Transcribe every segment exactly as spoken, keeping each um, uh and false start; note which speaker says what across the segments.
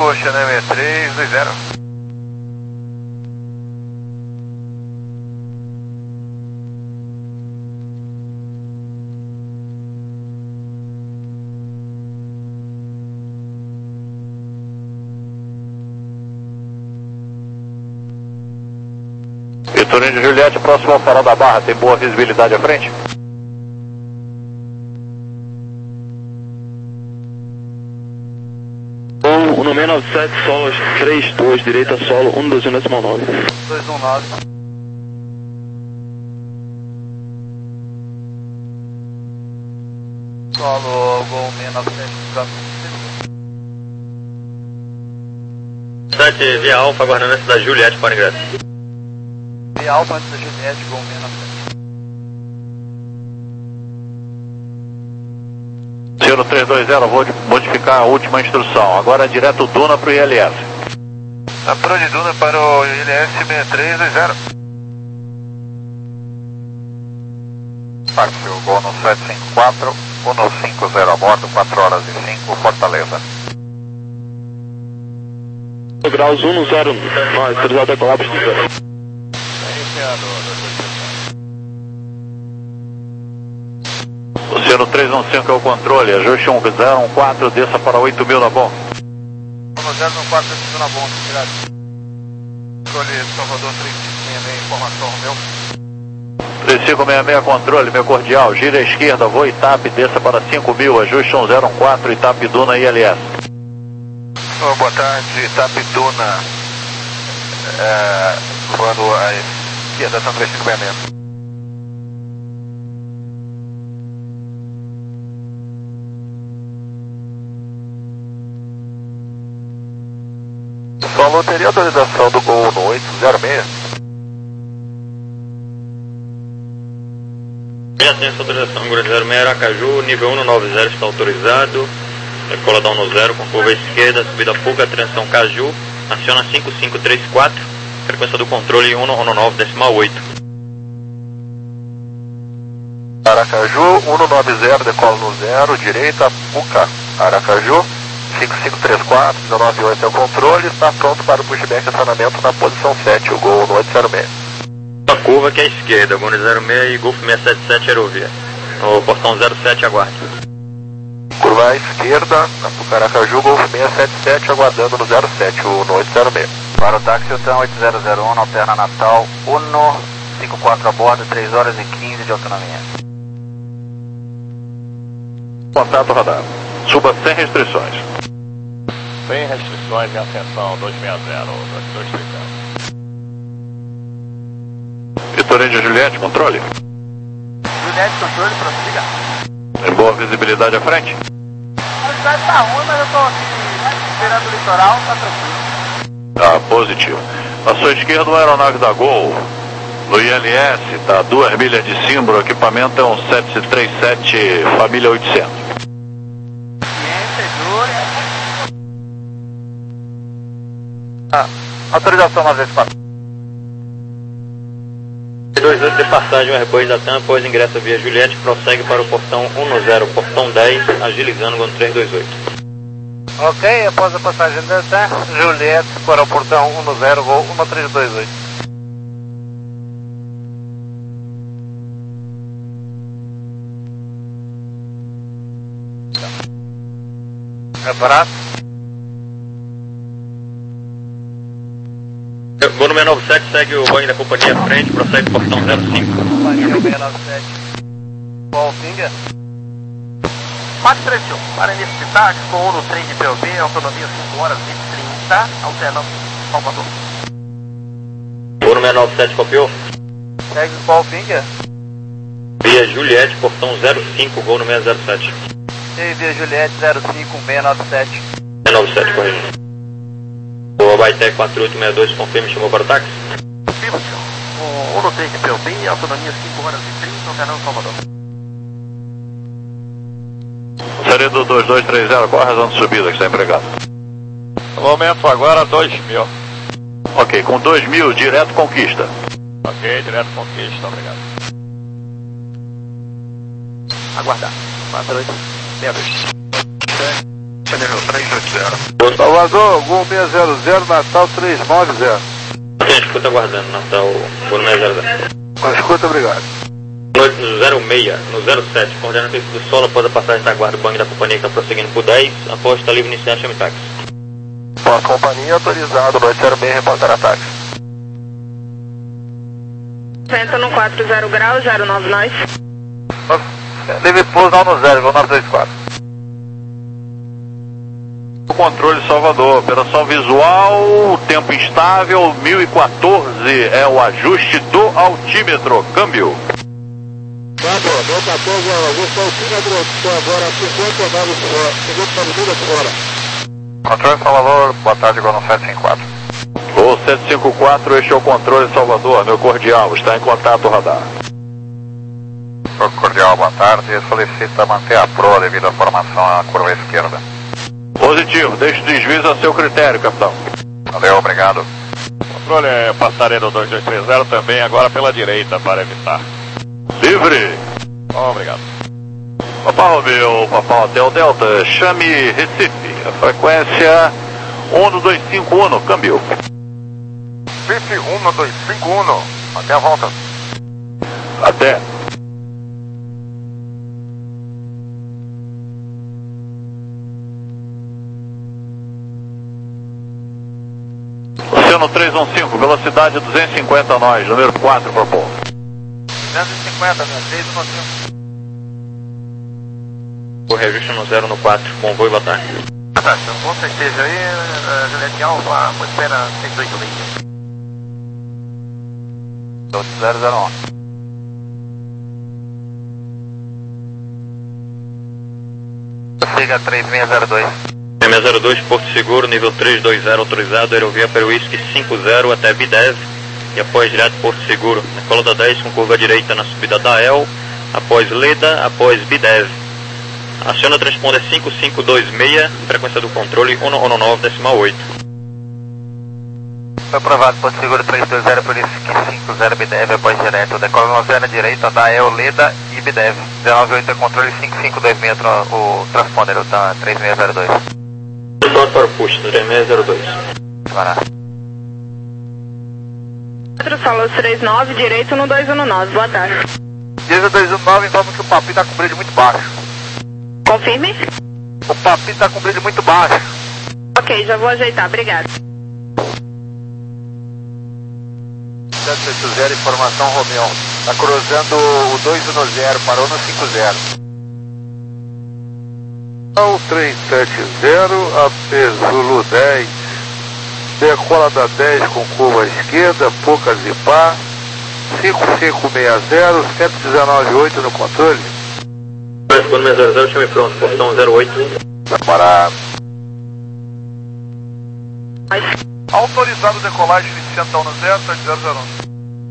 Speaker 1: Poxa, né, três dois zero.
Speaker 2: Vitorino de Juliette, próximo ao farol da Barra, tem boa visibilidade à frente?
Speaker 3: um no seis nove sete, solo três dois, direita solo um doze decimal nove.
Speaker 1: dois um nove. Solo, Gol seis nove sete,
Speaker 4: sete via Alfa, aguardando antes da Juliette para ingresso.
Speaker 1: Via Alfa antes da Juliette, Gol seis nove sete.
Speaker 2: Ciro três dois zero, vou modificar a última instrução. Agora é direto Duna para o I L S.
Speaker 1: Apro de Duna para o I L S seis três dois zero. Partiu Gol no sete cinco quatro, um no cinco zero a bordo, quatro horas e cinco, Fortaleza.
Speaker 3: Graus um no zero, não, autorizado a colapso de zero.
Speaker 2: Oceano três um cinco é o controle, ajuste um zero um quatro, desça para oito mil na bom.
Speaker 1: um zero um quatro, desça na bom, tirado. Controle Salvador três cinco seis seis, informação meu.
Speaker 2: três cinco seis seis, controle, meu cordial, gira à esquerda, vou Itap, desça para cinco mil, ajuste um zero um quatro, Itap Duna I L S.
Speaker 1: Oh, boa tarde, Itap Duna, é, voando à esquerda, são três cinco seis seis. Solo, teria autorização do Gol no oito zero seis?
Speaker 4: Já tem essa autorização, Gol zero seis, Aracaju, nível um nove zero está autorizado. Decoladão no zero, com curva esquerda, subida pouca, atenção Caju. Aciona cinco cinco três quatro, frequência do controle um nove decimal oito.
Speaker 1: Aracaju, um nove zero, decola no zero, direita, Puca. Aracaju, cinco cinco três quatro, dezenove oito é o controle, está pronto para o pushback e acionamento na posição sete, o Gol no oito zero seis.
Speaker 4: A curva que é a esquerda, Gol zero seis e Golf seis sete sete Aerovia. No portão zero sete, aguarde.
Speaker 1: Curva à esquerda, na Puca Aracaju, Golf seis sete sete, aguardando no zero sete, o no oito zero seis. Para o táxi, Hilton oito zero zero um, alterna Natal, um cinco quatro a bordo, três horas e quinze de autonomia.
Speaker 2: Contato radar. Suba sem restrições.
Speaker 5: Sem restrições em ascensão dois seis zero, dois três zero.
Speaker 2: Vitorino de Juliette, controle.
Speaker 1: Juliette, controle, prossiga.
Speaker 2: Tem boa visibilidade à frente?
Speaker 1: A cidade tá ruim, mas eu tô aqui esperando o litoral, tá tranquilo.
Speaker 2: Tá, positivo. À sua esquerda, uma aeronave da Gol. No I L S, tá duas milhas de símbolo, o equipamento é um sete três sete família oitocentos.
Speaker 1: Ah, autorização nove vezes quatro.
Speaker 4: dois oito de passagem, depois da TAM, após ingresso via Juliette, prossegue para o portão um zero, portão dez, agilizando com três dois oito.
Speaker 1: Ok, após a passagem da TAM, Juliette para o portão um zero, Gol um três dois oito. Preparado?
Speaker 4: Gol no seis nove sete, segue o banho da companhia à frente, prossegue o portão zero cinco.
Speaker 1: Companhia seis nove sete. Qual finger? quatro três um, para início de táxi, com um no trem de P O B, autonomia cinco horas e trinta, alternando Salvador.
Speaker 4: Gol no seis nove sete, copiou?
Speaker 1: Segue qual finger?
Speaker 4: Via Juliette, portão zero cinco, Gol no seis zero sete.
Speaker 1: E via Juliette zero cinco seis nove sete.
Speaker 4: seis nove sete, corrigindo. O Abaité quatro oito seis dois, confirme, chamou para o táxi?
Speaker 1: Confirma, senhor. Com um no trem de P O B, autonomia cinco horas e trinta, alternando Salvador.
Speaker 2: Série do dois dois três zero, qual a razão de subida que está empregado?
Speaker 5: No momento agora dois mil.
Speaker 2: Ok, com dois mil, direto conquista.
Speaker 5: Ok, direto conquista, obrigado.
Speaker 1: Aguardar. quatro oito seis dois. nível três oito zero.
Speaker 6: Salvador, Gol seis zero zero, Natal três nove zero.
Speaker 4: Tem escuta aguardando, Natal, Gol seis zero zero.
Speaker 6: Com escuta, obrigado.
Speaker 4: Noite no zero seis, no zero sete, coordenando o pico do solo após a passagem da guarda, o banco da companhia que está prosseguindo por dez, após estar livre iniciar, chame táxi.
Speaker 1: Pós companhia autorizado, noite zero seis, reportar ataque.
Speaker 7: Vento no quatro zero graus, zero nove nós.
Speaker 1: Livre pouso no zero, nove dois quatro.
Speaker 2: O controle Salvador, operação visual, tempo instável, mil e quatorze é o ajuste do altímetro, câmbio.
Speaker 6: mil e quatorze é o ajuste do altímetro, estou agora a cinquenta e nove milhas fora.
Speaker 1: Controle Salvador, boa tarde, Gol sete cinco quatro.
Speaker 2: Gol sete cinco quatro, este é o controle Salvador, meu cordial, está em contato radar.
Speaker 1: Cordial, boa tarde, solicita manter a proa devido à formação à curva esquerda.
Speaker 2: Positivo, deixe o desvio a seu critério, capitão.
Speaker 1: Valeu, obrigado.
Speaker 5: Controle é passaredo dois dois três zero também, agora pela direita para evitar.
Speaker 2: Livre.
Speaker 5: Oh, obrigado.
Speaker 2: Papa Romeu, Papa Hotel Delta, chame Recife, a frequência um dois cinco um, câmbio.
Speaker 1: Recife um dois cinco um, até a volta.
Speaker 2: Até. Oceano três um cinco, velocidade duzentos e cinquenta nós, número quatro, propor.
Speaker 1: duzentos e cinquenta, três um cinco.
Speaker 4: O registro no zero no quatro, bom voo e boa tarde.
Speaker 1: Tá, com certeza aí, Juliette Alfa, espera seis oito linhas. zero zero um. Siga três seis zero dois.
Speaker 4: três seis zero dois, Porto Seguro, nível três dois zero autorizado, aerovia Peruísque cinco zero até V dez e após direto Porto Seguro, na cola da dez com curva direita na subida da El, após Leda, após V dez. Aciona transponder cinco cinco dois seis, frequência do controle um um nove decimal oito.
Speaker 1: Foi aprovado, Porto Seguro três dois zero, Peruísque cinco zero B D E V, após direto, decola no zero na direita da El, Leda e B D E V. dezenove oito é controle cinco cinco dois seis, o transponder, o tá três seis zero dois.
Speaker 4: Pronto para o push, três seis zero dois.
Speaker 1: Vará.
Speaker 7: quatro Solo três nove, direito no dois um nove, boa tarde.
Speaker 1: Diesel dois um nove informa que o papi está com brilho muito baixo.
Speaker 7: Confirme?
Speaker 1: O papi está com brilho muito baixo.
Speaker 7: Ok, já vou ajeitar, obrigado.
Speaker 1: sete oito zero, informação Romeu. Está cruzando o dois um zero, parou no cinco zero.
Speaker 6: O três sete zero, A P Zulu dez, decola da dez com curva esquerda, pouca zipar, cinco cinco seis zero, cento e dezenove oito no controle.
Speaker 4: Quando seis zero zero, chame pronto, portão zero oito.
Speaker 1: Vai parar.
Speaker 7: Mas,
Speaker 1: Autorizado decolagem iniciando no zero, sete zero zero um.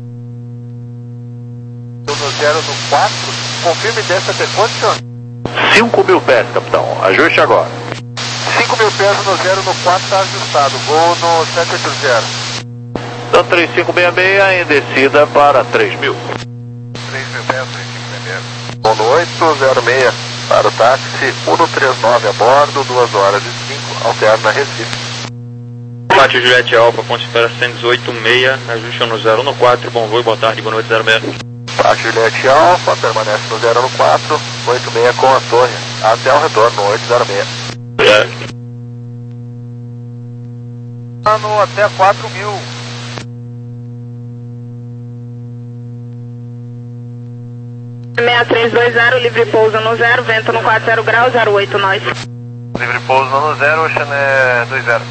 Speaker 1: No zero no quatro, confirme desce até quanto, senhor?
Speaker 2: cinco mil pés, capitão, ajuste agora.
Speaker 1: cinco mil pés no zero no quatro está ajustado, gol no sete oito zero.
Speaker 2: Então três cinco seis seis em descida para três mil.
Speaker 1: três mil pés, três cinco seis seis. Gol no oito zero seis, para o táxi, um três nove a bordo, duas horas e cinco, alterna Recife.
Speaker 4: Pátio Juliette Alfa, ponte espera cento e dezoito seis, ajuste no zero no quatro, bom voo e boa tarde, boa noite zero seis.
Speaker 1: Pátio Juliette Alfa, permanece no zero no quatro, oito seis com a torre, até o retorno, oito zero seis.
Speaker 4: É.
Speaker 1: No até quatro mil.
Speaker 7: seis três dois zero, livre pouso no zero, vento no quatro zero graus, zero oito nós.
Speaker 1: Livre pouso no zero, Ocean é dois zero.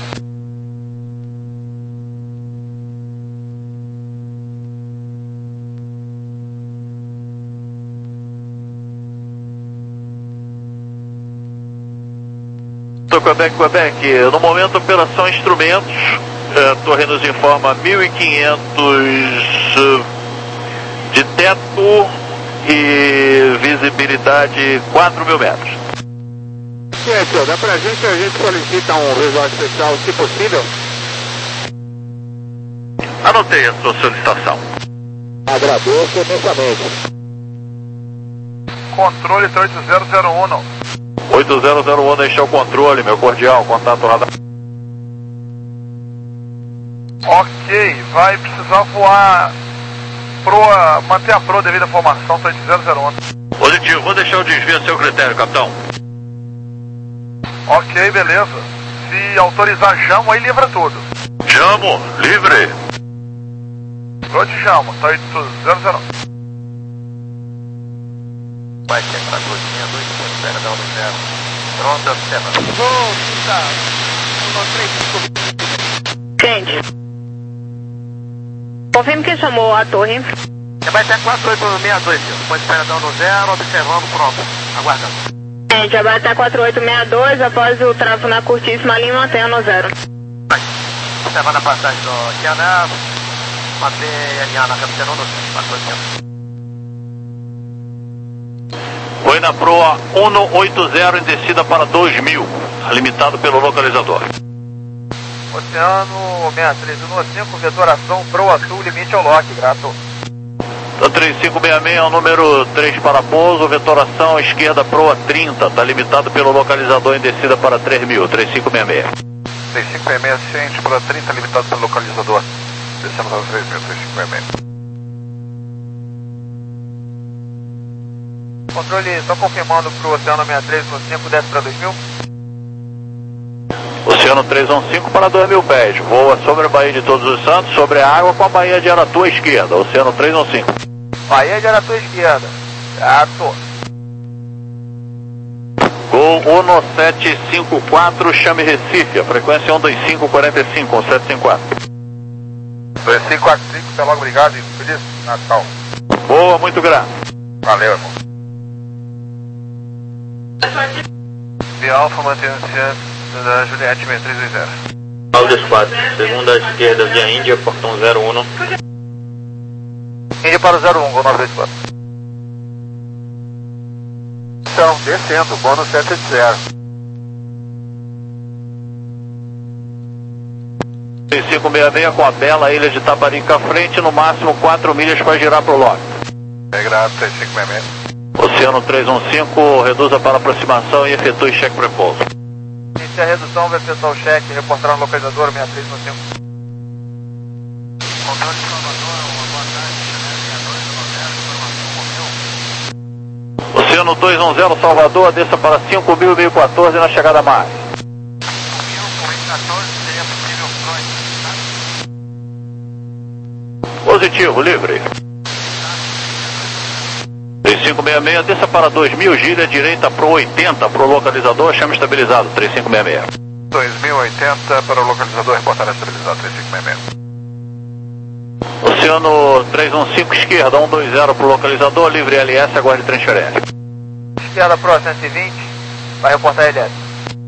Speaker 2: Quebec, Quebec, no momento operação instrumentos, eh, Torre nos informa mil e quinhentos de teto e visibilidade quatro mil metros.
Speaker 6: Gente, dá pra gente, a gente solicita um visual especial, se possível.
Speaker 2: Anotei a sua solicitação.
Speaker 6: Agradeço imensamente.
Speaker 1: Controle oito zero zero um.
Speaker 2: oito zero zero um, deixar o controle, meu cordial, contato radar.
Speaker 6: Ok, vai precisar voar proa, manter a proa devido à formação, oito zero zero um.
Speaker 2: Positivo, vou deixar o desvio a seu critério, capitão.
Speaker 6: Ok, beleza. Se autorizar Jamo, aí livra tudo.
Speaker 2: Jamo, livre.
Speaker 6: Proa de Jamo, tá oito zero zero um.
Speaker 5: Vai ser para dois seis dois, espera dar no zero. Pronto, observa.
Speaker 7: Gente. Confirme que chamou a torre.
Speaker 5: Vai ser quatro oito seis dois, senhor. Depois espera dar no zero, observando, pronto. Aguardando.
Speaker 7: Gente, já vai até quatro oito seis dois, após o tráfego na curtíssima linha, mantenha no zero.
Speaker 5: Vai. Observando a passagem do Tiana, manter a linha na capitão no quatro oito seis.
Speaker 2: Foi na proa cento e oitenta em descida para dois mil, limitado pelo localizador.
Speaker 6: Oceano seis três um cinco, vetoração proa sul, limite ao lock, grato.
Speaker 2: três cinco seis seis é o número três para pouso, vetoração esquerda proa trinta, está limitado pelo localizador em descida para três mil, três cinco seis seis.
Speaker 6: três cinco seis seis, ciente, proa trinta, limitado pelo localizador. Descemos aos três mil, três cinco seis seis. Controle, só confirmando pro Oceano seis três um cinco, desce para dois mil.
Speaker 2: Oceano três um cinco para dois mil pés, voa sobre a Baía de Todos os Santos, sobre a água com a Baía de Aratu à esquerda, Oceano três um cinco.
Speaker 6: Baía de Aratu à esquerda, grato.
Speaker 2: Gol Uno sete cinco quatro, chame Recife, a frequência um dois cinco quatro cinco, um sete cinco quatro.
Speaker 6: dois cinco quatro cinco, até logo, obrigado e feliz Natal.
Speaker 2: Boa, muito grato.
Speaker 6: Valeu, irmão. De Alfa, mantendo-se da Juliette seis três dois zero.
Speaker 4: Alves quatro, segunda esquerda via Índia, portão zero um.
Speaker 6: Índia para o zero um, gol nove dois quatro. Então, descendo, bônus sete oito zero.
Speaker 2: três cinco seis seis com a bela ilha de Taparica à frente, no máximo quatro milhas para girar para o lote.
Speaker 6: É grato, três cinco seis seis.
Speaker 2: Oceano três um cinco, reduza para aproximação e efetue cheque pré-pouso.
Speaker 6: Inicia a redução, vai efetuar o cheque, reportar no localizador seis três um cinco. Controle de Salvador, uma boa tarde,
Speaker 2: Oceano dois um zero Salvador, desça para cinco mil e quatorze na chegada a mar. Positivo, livre. três cinco seis seis, desça para dois mil, gira direita para oitenta, para o localizador, chama estabilizado, três cinco seis seis.
Speaker 6: dois mil e oitenta para o localizador, reportar estabilizado, três cinco seis seis.
Speaker 2: Oceano três um cinco, esquerda, um dois zero para o localizador, livre L S, aguarde transferência.
Speaker 6: Esquerda pro cento e vinte, vai reportar L S.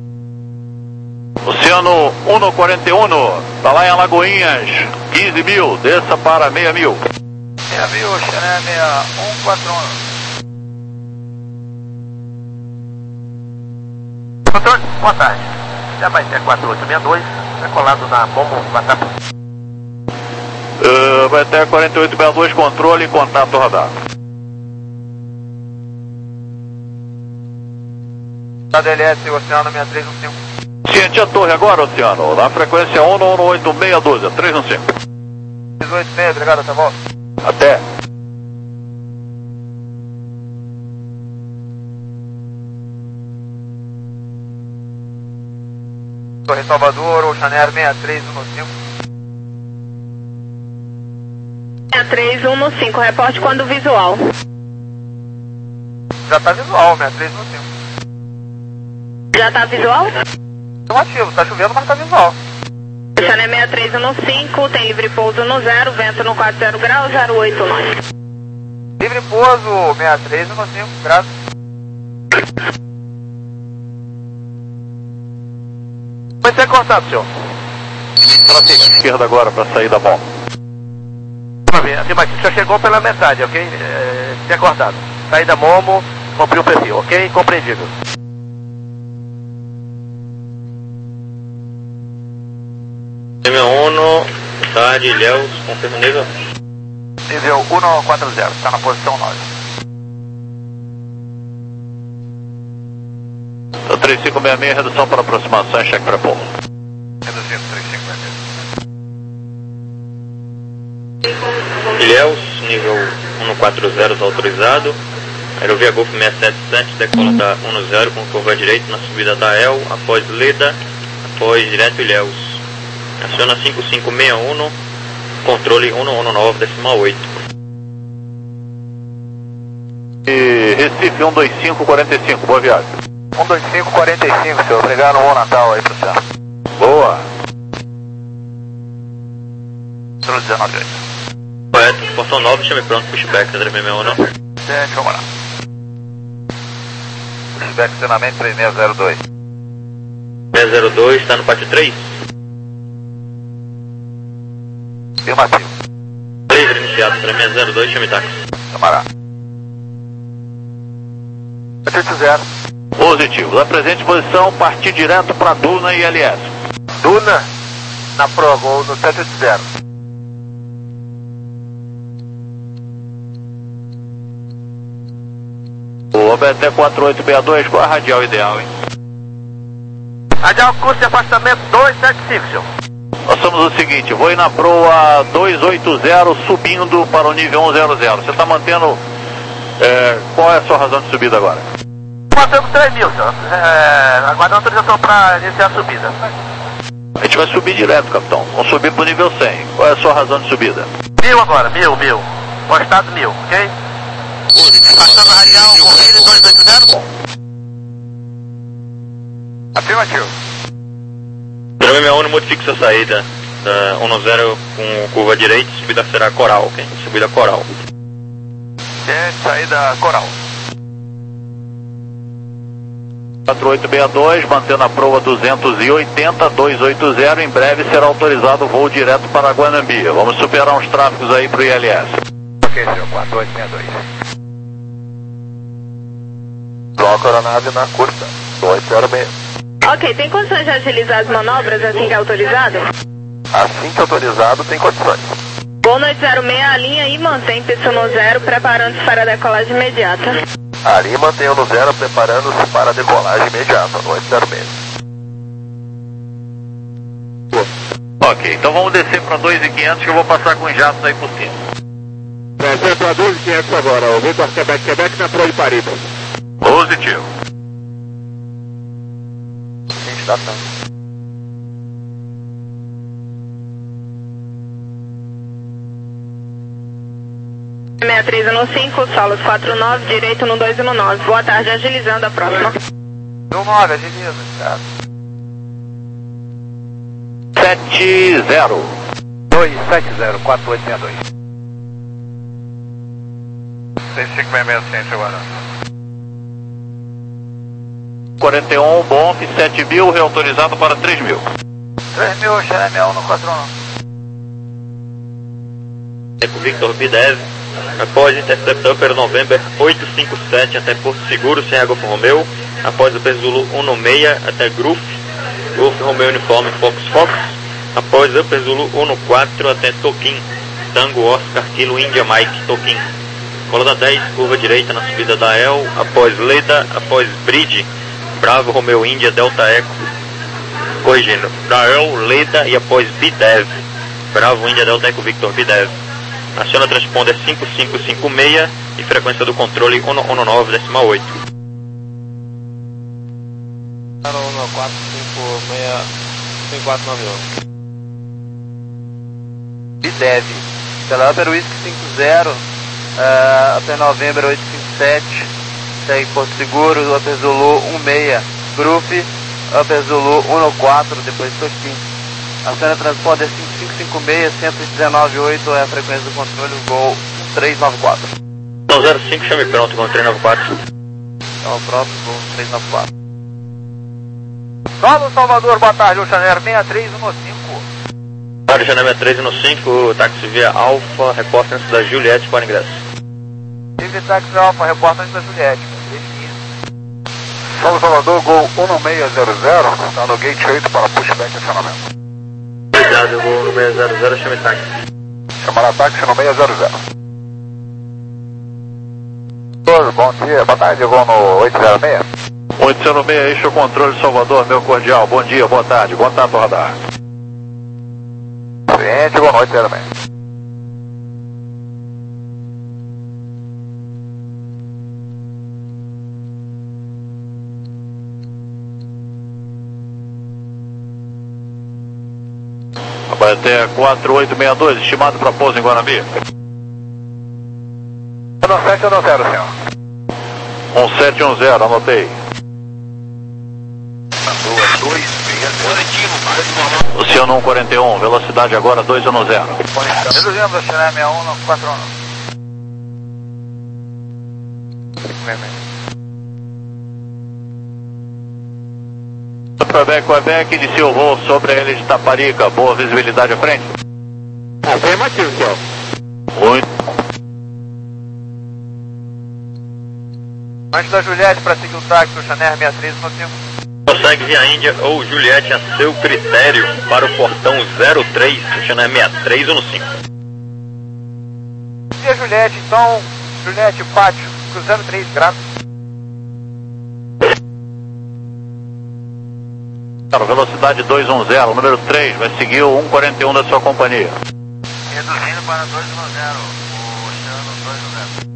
Speaker 2: Oceano cento e quarenta e um, está lá em Alagoinhas, quinze mil, desça para seis mil.
Speaker 6: seis mil, Xané seis um quatro um.
Speaker 5: Controle, boa tarde. Já vai ter quatro oito seis dois, é colado na Momo, WhatsApp.
Speaker 2: Uh, vai ter quarenta e oito sessenta e dois, controle e contato radar.
Speaker 6: Estado L S, Oceano seis três um cinco.
Speaker 2: Ciente a torre agora, Oceano, na frequência um um oito seis um dois, três um cinco.
Speaker 6: três oito seis, obrigado, até volta.
Speaker 2: Até.
Speaker 6: Torre Salvador, Oceaner seis três um cinco.
Speaker 7: seis três um cinco, reporte quando visual.
Speaker 6: Já tá visual, seis três um cinco.
Speaker 7: Já tá visual?
Speaker 6: Estão ativo, tá chovendo, mas tá visual.
Speaker 7: Oceaner seis três um cinco, tem livre pouso no zero, vento no quatro zero graus, zero oito nove.
Speaker 6: Livre pouso, seis três um cinco, graças.
Speaker 5: Vai ser cortado, senhor.
Speaker 2: Prossiga. Esquerda agora para sair da bomba.
Speaker 5: Afirmativo, já chegou pela metade, ok? É, ser cortado. Saída Momo, cumprir o perfil, ok? Compreendido.
Speaker 4: Nível um, tarde, Ilhéus, confirma o nível.
Speaker 6: Nível um quatro zero, está na posição nove.
Speaker 2: três cinco seis seis, redução para aproximação e cheque para pouso.
Speaker 1: Reduzindo três cinco seis seis.
Speaker 4: Ilhéus, nível cento e quarenta autorizado. Aerovia Golf seiscentos e setenta e sete, decola da dez com curva direita na subida da E L, após Leda, após direto Ilhéus. Aciona cinco cinco seis um, controle cento e dezenove, decimal oito.
Speaker 2: E Recife um dois cinco quatro cinco, boa viagem.
Speaker 1: um dois cinco quatro cinco, senhor. Obrigado, um bom Natal aí pro senhor.
Speaker 2: Boa.
Speaker 1: dezenove oito.
Speaker 4: Correto, portão nove, chame pronto, pushback, zero seis seis um, não?
Speaker 1: sete, vamos lá. Pushback, estacionamento três seis zero dois.
Speaker 4: seis zero dois, está no pátio três?
Speaker 1: Afirmativo.
Speaker 4: Livre iniciado, três seis zero dois, chame táxi.
Speaker 1: Camará. sete oito zero.
Speaker 2: Positivo. Da presente posição, partir direto para Duna e L S.
Speaker 1: Duna, na Progol, no sete oito zero.
Speaker 2: O B T quatro oito seis dois, qual a radial ideal, hein?
Speaker 5: Radial curso de afastamento dois sete cinco, senhor.
Speaker 2: Nós somos o seguinte, vou ir na proa dois oito zero subindo para o nível cento. Você está mantendo... É, qual é a sua razão de subida agora?
Speaker 5: Mantemos três mil, senhor. É, aguardando autorização para iniciar a subida.
Speaker 2: A gente vai subir direto, capitão. Vamos subir para o nível cem. Qual é a sua razão de subida?
Speaker 5: Mil agora, mil, mil. Postado mil, ok? Passando a radial, corrida dois oito zero.
Speaker 1: Afirmativo.
Speaker 4: zero seis seis um, modifique sua saída da dez com curva direita, subida será coral, ok? Subida coral.
Speaker 1: É, saída coral.
Speaker 2: quatro oito seis dois, mantendo a proa duzentos e oitenta, duzentos e oitenta, em breve será autorizado o voo direto para Guanambi. Vamos superar uns tráfegos aí para o I L S.
Speaker 1: Ok, senhor, quatro oito seis dois. Bloco aeronave na curta, dois zero seis.
Speaker 7: Ok, tem condições de agilizar as manobras assim que é autorizado?
Speaker 1: Assim que autorizado, tem condições.
Speaker 7: Gol noite zero seis, alinha e mantém P no zero, preparando-se para a decolagem imediata.
Speaker 1: Ali mantém o no zero, preparando-se para a decolagem imediata, noite zero seis.
Speaker 2: Ok, então vamos descer para dois mil e quinhentos que eu vou passar com os jatos aí por cima.
Speaker 6: Descer para dois mil e quinhentos agora, o Vitor Quebec, Quebec na proa de Paris.
Speaker 2: Positivo.
Speaker 1: Estação.
Speaker 7: sessenta e três no cinco, solos quatro nove, direito no dois no nove. Boa tarde, agilizando a próxima.
Speaker 1: No nove, agiliza, cara.
Speaker 2: sete zero.
Speaker 1: dois sete zero, quatro oito seis dois. seis cinco seis seis, ciência agora.
Speaker 2: quarenta e um, bom, sete mil, reautorizado para três mil.
Speaker 1: três mil, Xeremel um no quatro um.
Speaker 4: Eco Victor B dez, após interceptor para November oito cinco sete até Porto Seguro, Sierra Golf Romeo, após o P Zulu um seis até Gruf, Golf Romeo Uniforme Fox Fox, após o P Zulu um quatro até Toquim, Tango Oscar Kilo India Mike Toquim. Coluna dez, curva direita na subida da E L, após Leda, após Bridge, Bravo Romeo India Delta Eco, corrigindo, da E L, Leda e após B dez, Bravo India Delta Eco Victor B dez. Aciona transponder cinco cinco cinco seis e frequência do controle cento e dezenove, decimal oito.
Speaker 5: um quatro cinco seis quatro nove um.
Speaker 1: Bidev. Acelerador Whisky cinco zero, uh, até November oito cinco sete, segue Porto Seguro, Upper Zulu um seis, Gruf, Upper Zulu um quatro, depois Toquim. Aciona transponder cinco cinco cinco seis, cento e dezenove oito é a frequência do controle, o Gol três nove quatro.
Speaker 4: Então zero cinco, chame pronto com três nove quatro.
Speaker 1: Então pronto, Gol três nove quatro. Solo Salvador, boa tarde, o Chanel sessenta e três um cinco.
Speaker 4: Rádio Chanel sessenta e três um cinco, táxi via Alfa, repórter da Juliette para ingresso.
Speaker 1: Tive táxi Alfa, repórter da Juliette. Solo Salvador, Gol um seis zero zero, está no gate oito para pushback e acionamento.
Speaker 4: Obrigado, Gol no seis zero zero, chame táxi.
Speaker 1: Chamar a táxi no seis zero zero. Bom dia, boa tarde, Gol no oito zero seis.
Speaker 2: oito zero seis, eixo controle Salvador, meu cordial. Bom dia, boa tarde, contato radar.
Speaker 1: Cliente, boa noite, zero seis.
Speaker 2: Até quatro oito seis dois, estimado para pouso em Guanambi.
Speaker 1: um sete um zero, senhor.
Speaker 2: um sete um zero, anotei. Oceano um quarenta e um, velocidade agora dois um zero.
Speaker 1: Reduzimos a China sessenta e um no quatro um.
Speaker 2: Quebec, Quebec, inicia o voo sobre a ilha de Taparica. Boa visibilidade à frente.
Speaker 1: Afirmativo, senhor.
Speaker 2: Muito.
Speaker 5: Antes da Juliette para seguir o táxi do Channel sessenta e três no tempo.
Speaker 4: Prossegue via Índia ou Juliette a seu critério para o portão zero três do Channel sessenta e três ou no cinco.
Speaker 5: E a Juliette, então, Juliette, pátio, cruzando três graus.
Speaker 2: Velocidade dois um zero, número três, vai seguir o um quarenta e um da sua companhia.
Speaker 5: Reduzindo para dois um zero, o Oceano dois um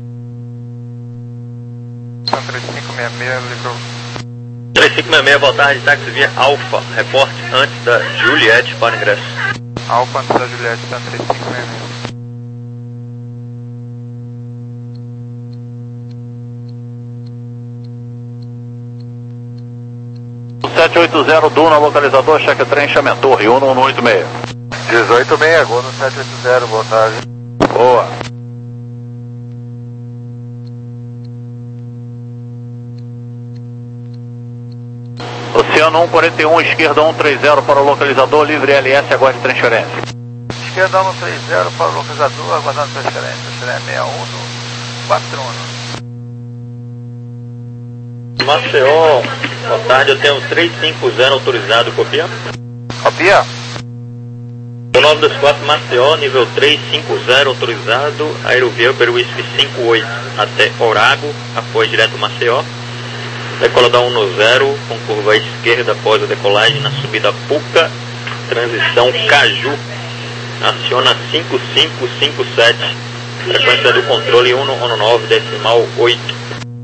Speaker 5: zero. três cinco seis seis, livrou.
Speaker 4: três cinco seis seis, boa tarde, táxi via Alfa, reporte antes da Juliette para ingresso.
Speaker 5: Alfa antes da Juliette, tá três cinco seis seis.
Speaker 2: sete oito zero, Duna, localizador, cheque trem, Chamen Torre, um um oito seis.
Speaker 6: dezoito seis, Gol no sete oito zero, boa tarde.
Speaker 2: Boa. Oceano um quarenta e um, esquerda um trinta para o localizador, livre L S, aguarde transferência.
Speaker 5: Esquerda um trinta para o localizador, aguardando transferência. Channel sessenta e um no quatro um.
Speaker 4: Maceió, boa tarde, eu tenho três cinco zero autorizado, copia?
Speaker 5: Copia?
Speaker 4: O nove dois quatro Maceió, nível três cinco zero autorizado, Aerovia Uber Whisky cinco oito até Orago, apoio direto Maceió. Decolador um no zero, com curva à esquerda após a decolagem na subida Puca, transição Caju. Aciona cinco cinco cinco sete, frequência do controle um um nove, decimal oito.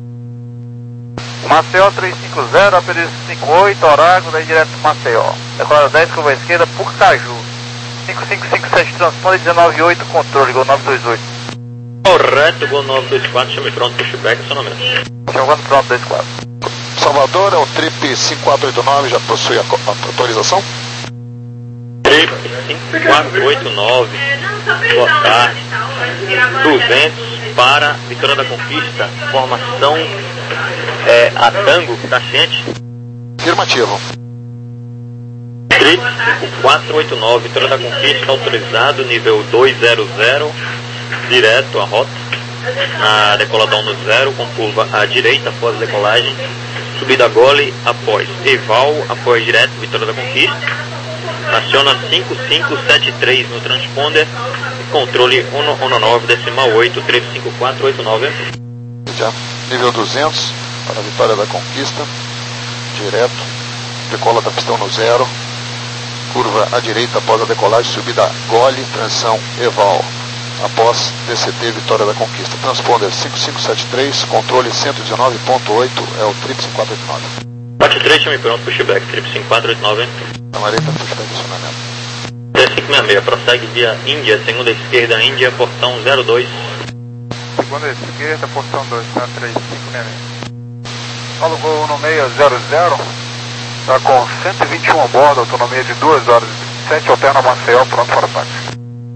Speaker 5: Maceió três cinco zero, apelido cinco oito, Orago, daí direto Maceió. Decola dez, curva à esquerda, Puca Caju. cinco cinco cinco sete, transponder dezenove oito, controle, Gol nove dois oito.
Speaker 4: Correto, Gol nove dois quatro, chame pronto, pushback, acionamento.
Speaker 5: Chamando pronto, dois quatro.
Speaker 8: Salvador, é o Trip cinco quatro oito nove, já possui a, a autorização?
Speaker 4: Trip cinco quatro oito nove, boa tarde. duzentos para Vitória da Conquista, formação é, a Tango, tá ciente?
Speaker 8: Afirmativo.
Speaker 4: Trip cinco quatro oito nove, Vitória da Conquista, autorizado, nível dois zero zero, direto a rota, na decoladão no zero, com curva à direita após a decolagem, subida Gole após Eval, após direto, Vitória da Conquista, aciona cinco cinco sete três no transponder, controle um um nove, decimal oito, três cinco quatro oito nove.
Speaker 8: Já, nível duzentos, para a Vitória da Conquista, direto, decola da pistão no zero, curva à direita após a decolagem, subida Gole, transição Eval, após D C T Vitória da Conquista. Transponder cinco cinco sete três, controle cento e dezenove ponto oito, é o Trip cinco quatro oito nove.
Speaker 4: Bate três, chame pronto, pushback, Trip cinco quatro oito nove.
Speaker 8: Camareta, pushback, acionamento.
Speaker 4: três cinco seis seis, prossegue via Índia, segunda esquerda, Índia, portão zero dois.
Speaker 5: Segunda esquerda, portão dois, tá três cinco seis seis. Fala o Gol no seis zero zero, tá com cento e vinte e um a bordo, autonomia de duas horas e vinte e sete, alterna Maceió, pronto para o táxi.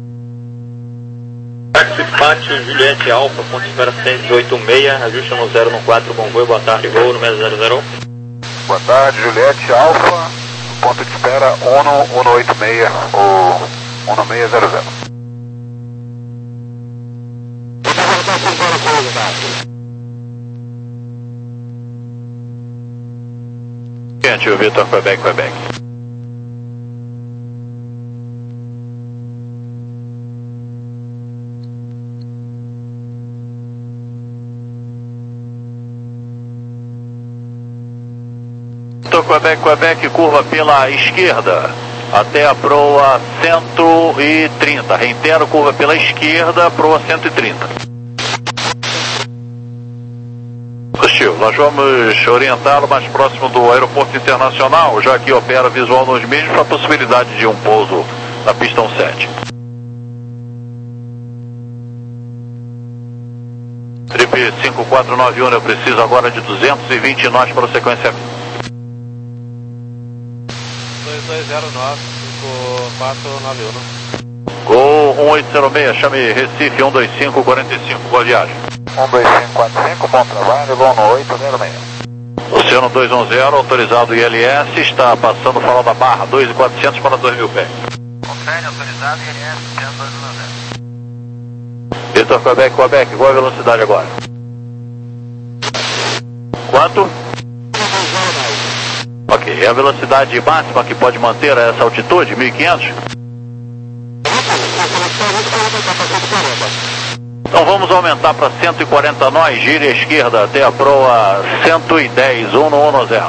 Speaker 4: Táxi Pátio, Juliette Alfa, ponto de espera cento e oito seis, ajusta no zero no quatro, bom voo, boa tarde, Gol no seis zero zero.
Speaker 5: Boa tarde, Juliette Alfa, ponto de espera um um oito seis, ou um seis zero zero.
Speaker 2: Quente, o Vitor, Quebec, Quebec. Quebec, Quebec, curva pela esquerda, até a proa cento e trinta. Reitero, curva pela esquerda, proa cento e trinta. Positivo, nós vamos orientá-lo mais próximo do aeroporto internacional, já que opera visual nos mesmos, para a possibilidade de um pouso na pista sete. Trip cinco quatro nove um, eu preciso agora de duzentos e vinte nós para a sequência.
Speaker 6: dois dois zero nove, cinco quatro nove um.
Speaker 2: Gol um oito zero seis, chame Recife um dois cinco quatro cinco, boa viagem.
Speaker 5: um dois cinco quatro cinco, bom trabalho, gol no oito zero seis.
Speaker 2: Oceano dois um zero, autorizado I L S, está passando fora da barra, dois mil e quatrocentos para dois mil pés.
Speaker 1: Confere, autorizado I L S, Oceano dois um zero.
Speaker 2: Vitor, Quebec, Quebec, qual a velocidade agora? Quanto? Ok, e a velocidade máxima que pode manter a essa altitude, mil e quinhentos? Então vamos aumentar para cento e quarenta nós, gire à esquerda até a proa cento e dez, um no um no zero.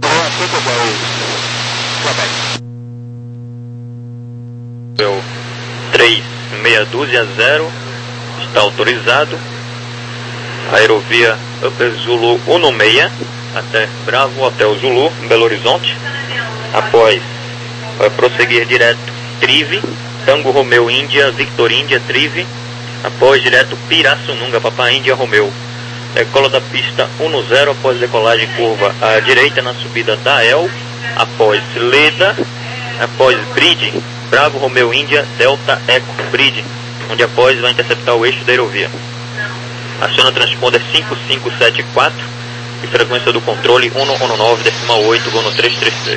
Speaker 4: três meia dúzia zero, está autorizado. Aerovia Upper Zulu um seis, até Bravo Hotel Zulu, Belo Horizonte. Após, vai prosseguir direto Trive, Tango Romeu Índia, Victor Índia, Trive. Após direto Pirassununga, Papai Índia Romeu. Decola da pista um zero, após decolagem curva à direita na subida da El. Após Leda, após Bridge, Bravo Romeu Índia, Delta Eco Bridge, onde após vai interceptar o eixo da aerovia. Aciona transponder cinco cinco sete quatro e frequência do controle um um nove decimal oito, voo no três três três.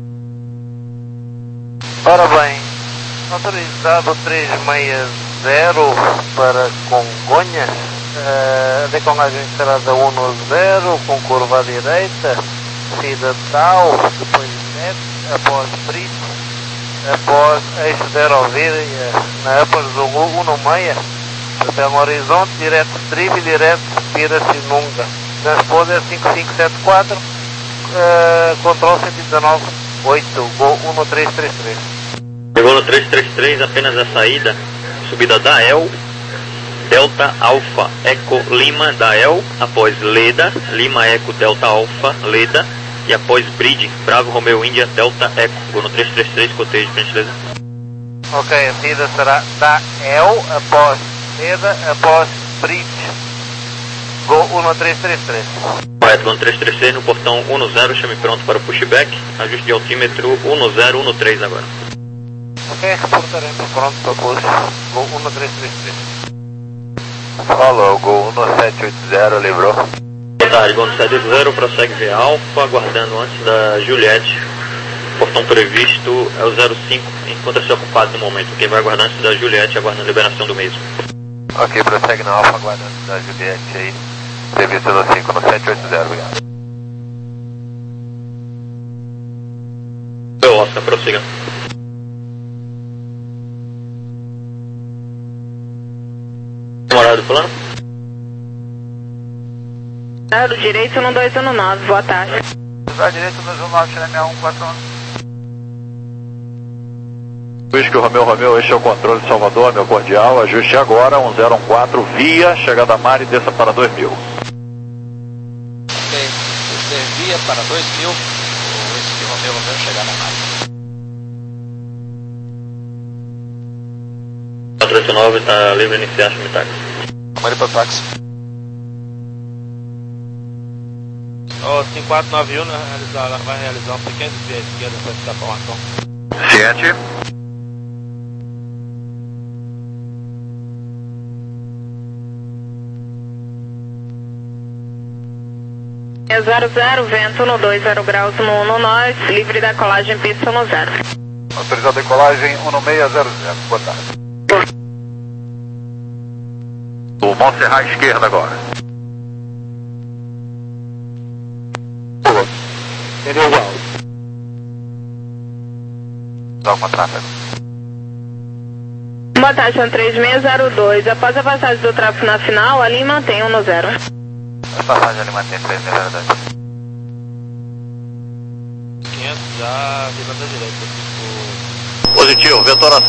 Speaker 6: Ora bem, autorizado três seis zero para Congonha, a decolagem será da um zero com curva à direita, saída Tau, depois Net, após Brito, após eixo da aerovia na Upper Zulu um seis, até o horizonte, direto Trive, direto Pirassununga. Transponder cinco cinco sete quatro, uh, controle cento e dezenove oito, gol um três três três.
Speaker 4: Chegou no três três três, apenas a saída, subida da El, Delta Alfa Eco Lima da El, após Leda, Lima Eco Delta Alfa Leda, e após Bridge, Bravo Romeu Índia Delta Eco, gol no três três três, cotejo, por gentileza.
Speaker 6: Ok, a saída será da El, após Leda, após Bridge, gol um três três três.
Speaker 4: Correto, gol no três três três no portão um zero, chame pronto para o pushback, ajuste de altímetro um zero um três agora.
Speaker 6: Ok, reportaremos pronto para push, gol um três três três.
Speaker 1: Falou, gol um sete oito zero, livrou.
Speaker 4: Boa tarde, gol no sete oito zero, prossegue V Alfa, aguardando antes da Juliette. Portão previsto é o zero cinco, encontra-se ocupado no momento. Quem vai aguardar antes da Juliette, aguardando a liberação do mesmo.
Speaker 1: Ok, prossegue na Alfa, aguardando da Juliette aí. Previsto no cinco no sete oito zero, obrigado.
Speaker 4: Meu Oscar, prossiga. Horário do plano?
Speaker 7: Horário direito no dois um nove, boa tarde.
Speaker 5: Horário direito no dois um nove, Chile seis um quatro um.
Speaker 2: Whisky Romeu Romeu, este é o controle de Salvador, meu cordial, ajuste agora, um zero um quatro, via, chegada a mar e desça para dois mil.
Speaker 8: Ok, via para dois mil, o Whisky Romeu Romeu, chegada a mar.
Speaker 4: quatro oito nove, está livre de iniciar, chame táxi.
Speaker 8: Mari para táxi.
Speaker 6: O cinco quatro nove um realizar, vai realizar um pequeno desvio à esquerda para essa formação.
Speaker 2: sete.
Speaker 7: zero zero, vento no dois zero graus no um nós, livre da colagem pista no zero.
Speaker 5: Autorizado a decolagem um seis zero zero, boa tarde.
Speaker 2: O Montserrat à esquerda agora.
Speaker 5: Entendeu, igual. Dá uma tráfego.
Speaker 7: Boa tarde, três seis zero dois. Após a passagem do tráfego na final, ali mantém um no zero.
Speaker 1: A passagem ali mantém três zero dois.
Speaker 3: já virando à direita.
Speaker 2: Positivo, vetor